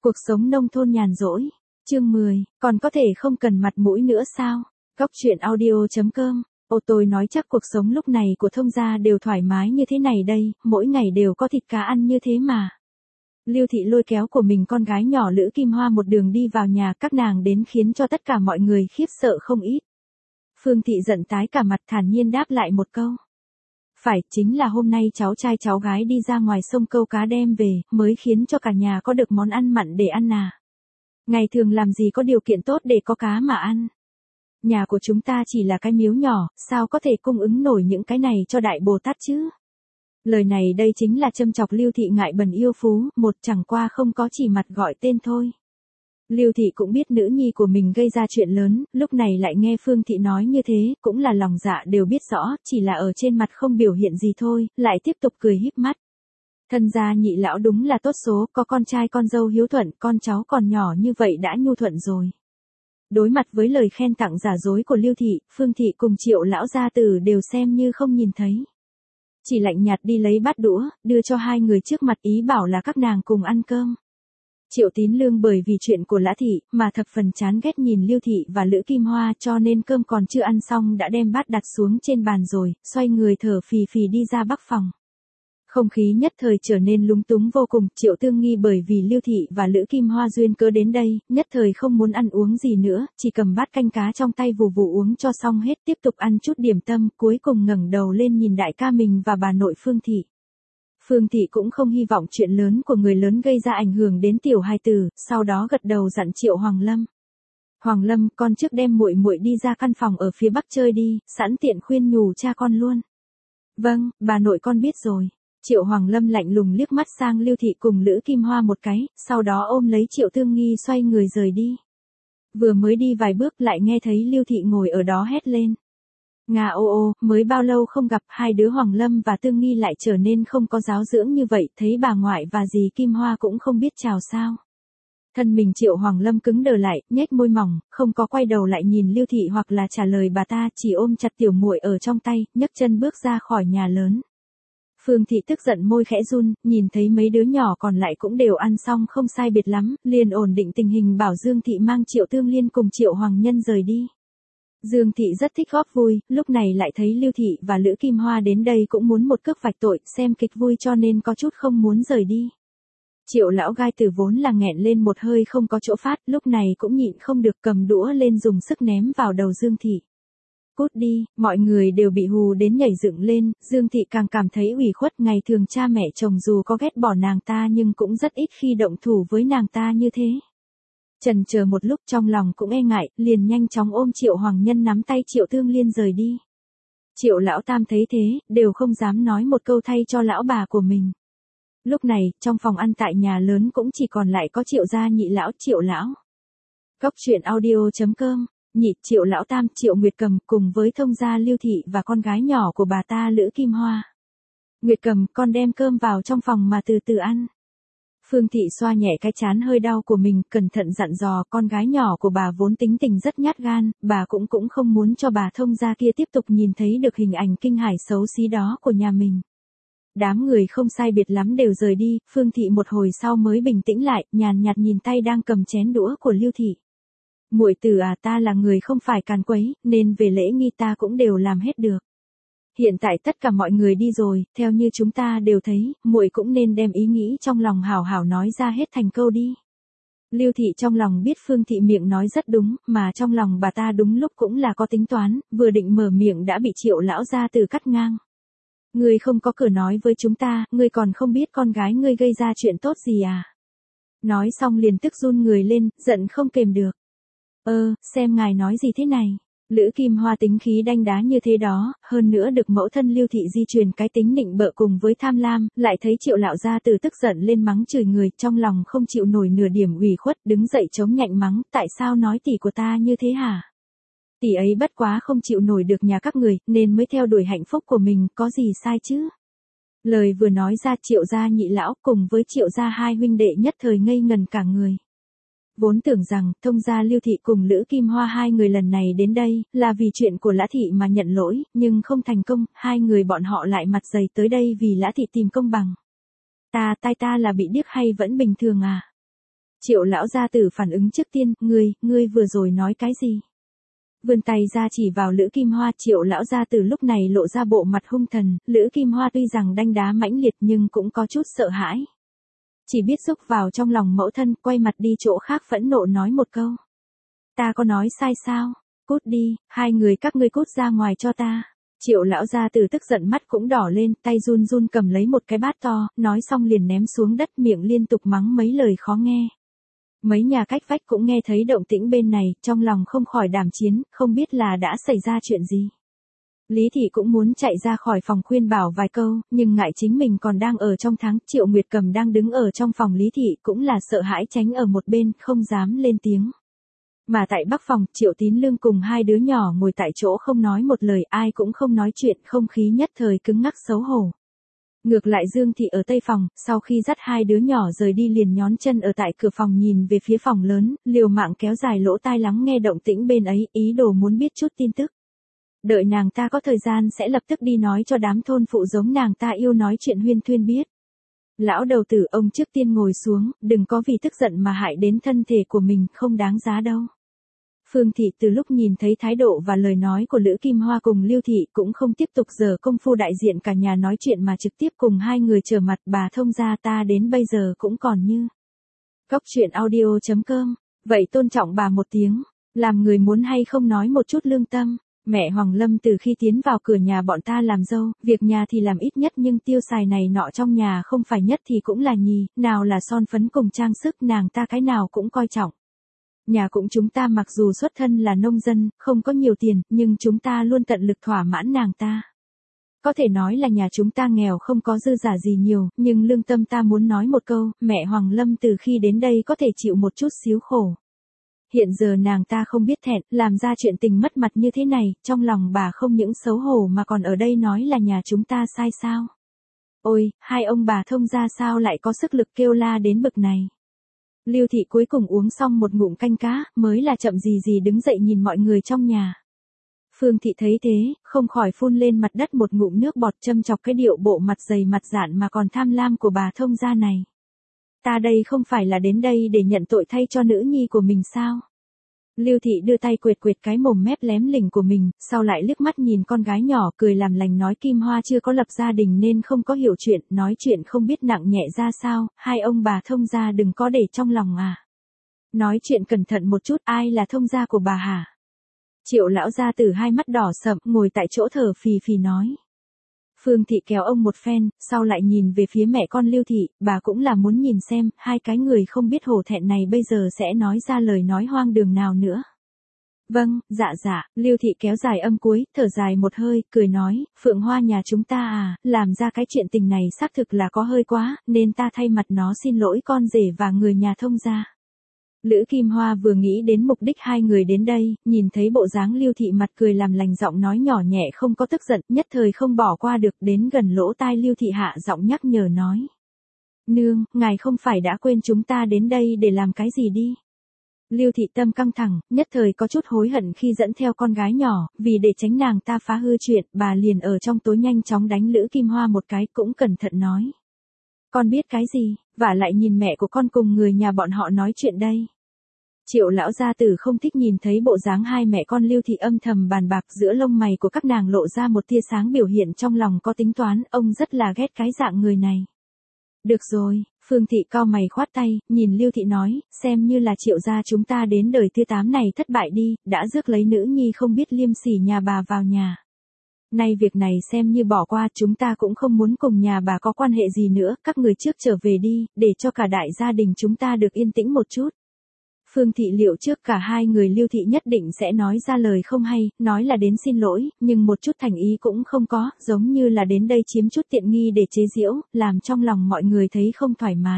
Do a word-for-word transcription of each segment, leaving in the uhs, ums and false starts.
Cuộc sống nông thôn nhàn rỗi. Chương mười, còn có thể không cần mặt mũi nữa sao? Góc truyện audio chấm com. Ô tôi nói chắc cuộc sống lúc này của thông gia đều thoải mái như thế này đây, mỗi ngày đều có thịt cá ăn như thế mà. Lưu Thị lôi kéo của mình con gái nhỏ Lữ Kim Hoa một đường đi vào nhà các nàng đến khiến cho tất cả mọi người khiếp sợ không ít. Phương Thị giận tái cả mặt thản nhiên đáp lại một câu. Phải, chính là hôm nay cháu trai cháu gái đi ra ngoài sông câu cá đem về, mới khiến cho cả nhà có được món ăn mặn để ăn à. Ngày thường làm gì có điều kiện tốt để có cá mà ăn. Nhà của chúng ta chỉ là cái miếu nhỏ, sao có thể cung ứng nổi những cái này cho Đại Bồ Tát chứ? Lời này đây chính là châm chọc Lưu Thị ngại bần yêu phú, một chẳng qua không có chỉ mặt gọi tên thôi. Lưu Thị cũng biết nữ nhi của mình gây ra chuyện lớn, lúc này lại nghe Phương Thị nói như thế, cũng là lòng dạ đều biết rõ, chỉ là ở trên mặt không biểu hiện gì thôi, lại tiếp tục cười híp mắt. Thân gia nhị lão đúng là tốt số, có con trai con dâu hiếu thuận, con cháu còn nhỏ như vậy đã nhu thuận rồi. Đối mặt với lời khen tặng giả dối của Lưu Thị, Phương Thị cùng Triệu lão gia tử đều xem như không nhìn thấy. Chỉ lạnh nhạt đi lấy bát đũa, đưa cho hai người trước mặt ý bảo là các nàng cùng ăn cơm. Triệu Tín Lương bởi vì chuyện của Lã Thị, mà thập phần chán ghét nhìn Lưu Thị và Lữ Kim Hoa cho nên cơm còn chưa ăn xong đã đem bát đặt xuống trên bàn rồi, xoay người thở phì phì đi ra bắc phòng. Không khí nhất thời trở nên lúng túng vô cùng, Triệu Tương Nghi bởi vì Lưu Thị và Lữ Kim Hoa duyên cớ đến đây, nhất thời không muốn ăn uống gì nữa, chỉ cầm bát canh cá trong tay vù vù uống cho xong hết, tiếp tục ăn chút điểm tâm, cuối cùng ngẩng đầu lên nhìn đại ca mình và bà nội Phương Thị. Phương Thị cũng không hy vọng chuyện lớn của người lớn gây ra ảnh hưởng đến tiểu hài tử, sau đó gật đầu dặn Triệu Hoàng Lâm. Hoàng Lâm, con trước đem muội muội đi ra căn phòng ở phía bắc chơi đi, sẵn tiện khuyên nhủ cha con luôn. Vâng, bà nội con biết rồi. Triệu Hoàng Lâm lạnh lùng liếc mắt sang Lưu Thị cùng Lữ Kim Hoa một cái, sau đó ôm lấy Triệu Tương Nghi xoay người rời đi. Vừa mới đi vài bước lại nghe thấy Lưu Thị ngồi ở đó hét lên. Nga ô ô, mới bao lâu không gặp, hai đứa Hoàng Lâm và Tương Nghi lại trở nên không có giáo dưỡng như vậy, thấy bà ngoại và dì Kim Hoa cũng không biết chào sao. Thân mình Triệu Hoàng Lâm cứng đờ lại, nhếch môi mỏng, không có quay đầu lại nhìn Lưu Thị hoặc là trả lời bà ta, chỉ ôm chặt tiểu muội ở trong tay, nhấc chân bước ra khỏi nhà lớn. Phương Thị tức giận môi khẽ run, nhìn thấy mấy đứa nhỏ còn lại cũng đều ăn xong không sai biệt lắm, liền ổn định tình hình bảo Dương Thị mang Triệu Tương Liên cùng Triệu Hoàng Nhân rời đi. Dương Thị rất thích góp vui, lúc này lại thấy Lưu Thị và Lữ Kim Hoa đến đây cũng muốn một cước vạch tội, xem kịch vui cho nên có chút không muốn rời đi. Triệu lão gai tử vốn là nghẹn lên một hơi không có chỗ phát, lúc này cũng nhịn không được cầm đũa lên dùng sức ném vào đầu Dương Thị. Cút đi, mọi người đều bị hù đến nhảy dựng lên, Dương Thị càng cảm thấy ủy khuất, ngày thường cha mẹ chồng dù có ghét bỏ nàng ta nhưng cũng rất ít khi động thủ với nàng ta như thế. Chần chờ một lúc trong lòng cũng e ngại, liền nhanh chóng ôm Triệu Hoàng Nhân nắm tay Triệu Tương Liên rời đi. Triệu lão tam thấy thế, đều không dám nói một câu thay cho lão bà của mình. Lúc này, trong phòng ăn tại nhà lớn cũng chỉ còn lại có Triệu gia nhị lão, Triệu lão. Góc truyện audio chấm com. Nhị Triệu lão tam, Triệu Nguyệt Cầm cùng với thông gia Lưu Thị và con gái nhỏ của bà ta Lữ Kim Hoa. Nguyệt Cầm, con đem cơm vào trong phòng mà từ từ ăn. Phương Thị xoa nhẹ cái trán hơi đau của mình, cẩn thận dặn dò, con gái nhỏ của bà vốn tính tình rất nhát gan, bà cũng cũng không muốn cho bà thông gia kia tiếp tục nhìn thấy được hình ảnh kinh hãi xấu xí đó của nhà mình. Đám người không sai biệt lắm đều rời đi, Phương Thị một hồi sau mới bình tĩnh lại, nhàn nhạt nhìn tay đang cầm chén đũa của Lưu Thị. Muội tử à, ta là người không phải càn quấy, nên về lễ nghi ta cũng đều làm hết được. Hiện tại tất cả mọi người đi rồi, theo như chúng ta đều thấy, muội cũng nên đem ý nghĩ trong lòng hảo hảo nói ra hết thành câu đi. Lưu Thị trong lòng biết Phương Thị miệng nói rất đúng, mà trong lòng bà ta đúng lúc cũng là có tính toán, vừa định mở miệng đã bị Triệu lão gia tử cắt ngang. Ngươi không có cửa nói với chúng ta, ngươi còn không biết con gái ngươi gây ra chuyện tốt gì à? Nói xong liền tức run người lên, giận không kềm được. Ơ, xem ngài nói gì thế này? Lữ Kim Hoa tính khí đanh đá như thế đó, hơn nữa được mẫu thân Lưu Thị di truyền cái tính nịnh bợ cùng với tham lam, lại thấy Triệu lão gia tử tức giận lên mắng chửi người, trong lòng không chịu nổi nửa điểm ủy khuất, đứng dậy chống nhạnh mắng, tại sao nói tỷ của ta như thế hả? Tỷ ấy bất quá không chịu nổi được nhà các người, nên mới theo đuổi hạnh phúc của mình, có gì sai chứ? Lời vừa nói ra, Triệu gia nhị lão cùng với Triệu gia hai huynh đệ nhất thời ngây ngần cả người. Vốn tưởng rằng, thông gia Lưu Thị cùng Lữ Kim Hoa hai người lần này đến đây, là vì chuyện của Lã Thị mà nhận lỗi, nhưng không thành công, hai người bọn họ lại mặt dày tới đây vì Lã Thị tìm công bằng. Ta, tai ta là bị điếc hay vẫn bình thường à? Triệu lão gia tử phản ứng trước tiên, ngươi, ngươi vừa rồi nói cái gì? Vươn tay ra chỉ vào Lữ Kim Hoa, Triệu lão gia tử lúc này lộ ra bộ mặt hung thần, Lữ Kim Hoa tuy rằng đanh đá mãnh liệt nhưng cũng có chút sợ hãi. Chỉ biết xúc vào trong lòng mẫu thân, quay mặt đi chỗ khác phẫn nộ nói một câu. Ta có nói sai sao? Cút đi, hai người các ngươi cút ra ngoài cho ta. Triệu lão gia tử tức giận mắt cũng đỏ lên, tay run run cầm lấy một cái bát to, nói xong liền ném xuống đất, miệng liên tục mắng mấy lời khó nghe. Mấy nhà cách vách cũng nghe thấy động tĩnh bên này, trong lòng không khỏi đảm chiến, không biết là đã xảy ra chuyện gì. Lý Thị cũng muốn chạy ra khỏi phòng khuyên bảo vài câu, nhưng ngại chính mình còn đang ở trong tháng, Triệu Nguyệt Cầm đang đứng ở trong phòng Lý Thị cũng là sợ hãi tránh ở một bên, không dám lên tiếng. Mà tại Bắc phòng, Triệu Tín Lương cùng hai đứa nhỏ ngồi tại chỗ không nói một lời, ai cũng không nói chuyện, không khí nhất thời cứng ngắc xấu hổ. Ngược lại Dương Thị ở Tây phòng, sau khi dắt hai đứa nhỏ rời đi liền nhón chân ở tại cửa phòng nhìn về phía phòng lớn, liều mạng kéo dài lỗ tai lắng nghe động tĩnh bên ấy, ý đồ muốn biết chút tin tức. Đợi nàng ta có thời gian sẽ lập tức đi nói cho đám thôn phụ giống nàng ta yêu nói chuyện huyên thuyên biết. Lão đầu tử, ông trước tiên ngồi xuống, đừng có vì tức giận mà hại đến thân thể của mình, không đáng giá đâu. Phương Thị từ lúc nhìn thấy thái độ và lời nói của Lữ Kim Hoa cùng Lưu Thị cũng không tiếp tục giờ công phu đại diện cả nhà nói chuyện mà trực tiếp cùng hai người trở mặt, bà thông gia ta đến bây giờ cũng còn như. Cóc truyện audio chấm com, vậy tôn trọng bà một tiếng, làm người muốn hay không nói một chút lương tâm. Mẹ Hoàng Lâm từ khi tiến vào cửa nhà bọn ta làm dâu, việc nhà thì làm ít nhất nhưng tiêu xài này nọ trong nhà không phải nhất thì cũng là nhì, nào là son phấn cùng trang sức nàng ta cái nào cũng coi trọng. Nhà cũng chúng ta mặc dù xuất thân là nông dân, không có nhiều tiền, nhưng chúng ta luôn tận lực thỏa mãn nàng ta. Có thể nói là nhà chúng ta nghèo không có dư giả gì nhiều, nhưng lương tâm ta muốn nói một câu, mẹ Hoàng Lâm từ khi đến đây có thể chịu một chút xíu khổ. Hiện giờ nàng ta không biết thẹn, làm ra chuyện tình mất mặt như thế này, trong lòng bà không những xấu hổ mà còn ở đây nói là nhà chúng ta sai sao. Ôi, hai ông bà thông gia sao lại có sức lực kêu la đến bực này. Lưu Thị cuối cùng uống xong một ngụm canh cá, mới là chậm gì gì đứng dậy nhìn mọi người trong nhà. Phương Thị thấy thế, không khỏi phun lên mặt đất một ngụm nước bọt châm chọc cái điệu bộ mặt dày mặt dạn mà còn tham lam của bà thông gia này. Ta đây không phải là đến đây để nhận tội thay cho nữ nhi của mình sao? Lưu Thị đưa tay quệt quệt cái mồm mép lém lỉnh của mình, sau lại liếc mắt nhìn con gái nhỏ cười làm lành nói Kim Hoa chưa có lập gia đình nên không có hiểu chuyện, nói chuyện không biết nặng nhẹ ra sao, hai ông bà thông gia đừng có để trong lòng à. Nói chuyện cẩn thận một chút, ai là thông gia của bà hả? Triệu lão gia tử hai mắt đỏ sậm, ngồi tại chỗ thở phì phì nói. Phương Thị kéo ông một phen, sau lại nhìn về phía mẹ con Lưu Thị, bà cũng là muốn nhìn xem, hai cái người không biết hổ thẹn này bây giờ sẽ nói ra lời nói hoang đường nào nữa. Vâng, dạ dạ, Lưu Thị kéo dài âm cuối, thở dài một hơi, cười nói, Phượng Hoa nhà chúng ta à, làm ra cái chuyện tình này xác thực là có hơi quá, nên ta thay mặt nó xin lỗi con rể và người nhà thông gia. Lữ Kim Hoa vừa nghĩ đến mục đích hai người đến đây, nhìn thấy bộ dáng Lưu Thị mặt cười làm lành giọng nói nhỏ nhẹ không có tức giận, nhất thời không bỏ qua được, đến gần lỗ tai Lưu Thị hạ giọng nhắc nhở nói. Nương, ngài không phải đã quên chúng ta đến đây để làm cái gì đi. Lưu Thị tâm căng thẳng, nhất thời có chút hối hận khi dẫn theo con gái nhỏ, vì để tránh nàng ta phá hư chuyện, bà liền ở trong tối nhanh chóng đánh Lữ Kim Hoa một cái, cũng cẩn thận nói. Con biết cái gì, vả lại nhìn mẹ của con cùng người nhà bọn họ nói chuyện đây. Triệu lão gia tử không thích nhìn thấy bộ dáng hai mẹ con Lưu Thị âm thầm bàn bạc, giữa lông mày của các nàng lộ ra một tia sáng biểu hiện trong lòng có tính toán, ông rất là ghét cái dạng người này. Được rồi, Phương Thị cau mày khoát tay, nhìn Lưu Thị nói, xem như là Triệu gia chúng ta đến đời thứ tám này thất bại đi, đã rước lấy nữ nhi không biết liêm sỉ nhà bà vào nhà. Nay việc này xem như bỏ qua, chúng ta cũng không muốn cùng nhà bà có quan hệ gì nữa, các người trước trở về đi, để cho cả đại gia đình chúng ta được yên tĩnh một chút. Phương Thị liệu trước cả hai người Lưu Thị nhất định sẽ nói ra lời không hay, nói là đến xin lỗi, nhưng một chút thành ý cũng không có, giống như là đến đây chiếm chút tiện nghi để chế giễu, làm trong lòng mọi người thấy không thoải mái.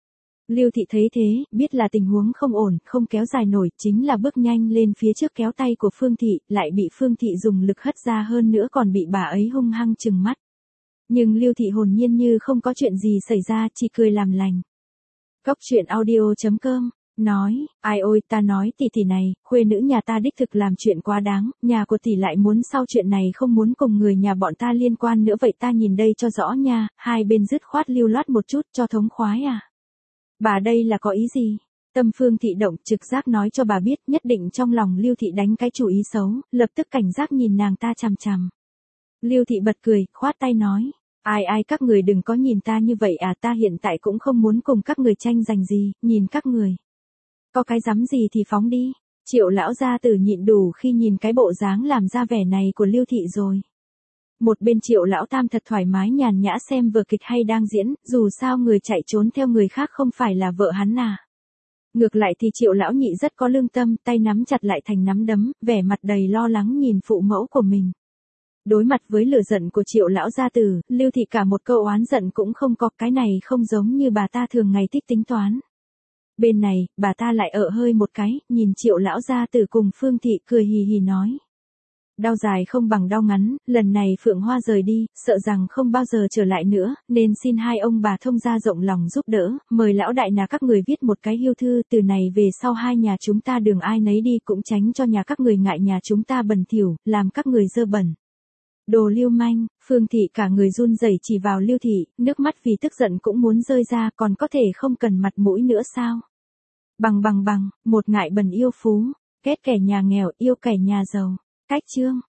Lưu Thị thấy thế, biết là tình huống không ổn, không kéo dài nổi, chính là bước nhanh lên phía trước kéo tay của Phương Thị, lại bị Phương Thị dùng lực hất ra hơn nữa còn bị bà ấy hung hăng trừng mắt. Nhưng Lưu Thị hồn nhiên như không có chuyện gì xảy ra, chỉ cười làm lành. Cóc truyện audio chấm com nói, ai ôi ta nói tỷ tỷ này, khuê nữ nhà ta đích thực làm chuyện quá đáng, nhà của tỷ lại muốn sau chuyện này không muốn cùng người nhà bọn ta liên quan nữa vậy ta nhìn đây cho rõ nha, hai bên dứt khoát lưu loát một chút cho thống khoái à. Bà đây là có ý gì? Tâm Phương Thị động, trực giác nói cho bà biết, nhất định trong lòng Lưu Thị đánh cái chủ ý xấu, lập tức cảnh giác nhìn nàng ta chằm chằm. Lưu Thị bật cười, khoát tay nói, ai ai các người đừng có nhìn ta như vậy à, ta hiện tại cũng không muốn cùng các người tranh giành gì, nhìn các người. Có cái dám gì thì phóng đi. Triệu lão gia tử nhịn đủ khi nhìn cái bộ dáng làm ra vẻ này của Lưu Thị rồi. Một bên Triệu lão tam thật thoải mái nhàn nhã xem vở kịch hay đang diễn, dù sao người chạy trốn theo người khác không phải là vợ hắn à. Ngược lại thì Triệu lão nhị rất có lương tâm, tay nắm chặt lại thành nắm đấm, vẻ mặt đầy lo lắng nhìn phụ mẫu của mình. Đối mặt với lửa giận của Triệu lão gia tử, Lưu Thị cả một câu oán giận cũng không có, cái này không giống như bà ta thường ngày thích tính toán. Bên này, bà ta lại ợ hơi một cái, nhìn Triệu lão gia tử cùng Phương Thị cười hì hì nói. Đau dài không bằng đau ngắn, lần này Phượng Hoa rời đi, sợ rằng không bao giờ trở lại nữa, nên xin hai ông bà thông gia rộng lòng giúp đỡ, mời lão đại nhà các người viết một cái hiêu thư, từ này về sau hai nhà chúng ta đường ai nấy đi, cũng tránh cho nhà các người ngại nhà chúng ta bẩn thỉu, làm các người dơ bẩn. Đồ lưu manh. Phương Thị cả người run rẩy chỉ vào Lưu Thị, nước mắt vì tức giận cũng muốn rơi ra, còn có thể không cần mặt mũi nữa sao? Bằng bằng bằng, một ngại bần yêu phú, ghét kẻ nhà nghèo, yêu kẻ nhà giàu. Cách chương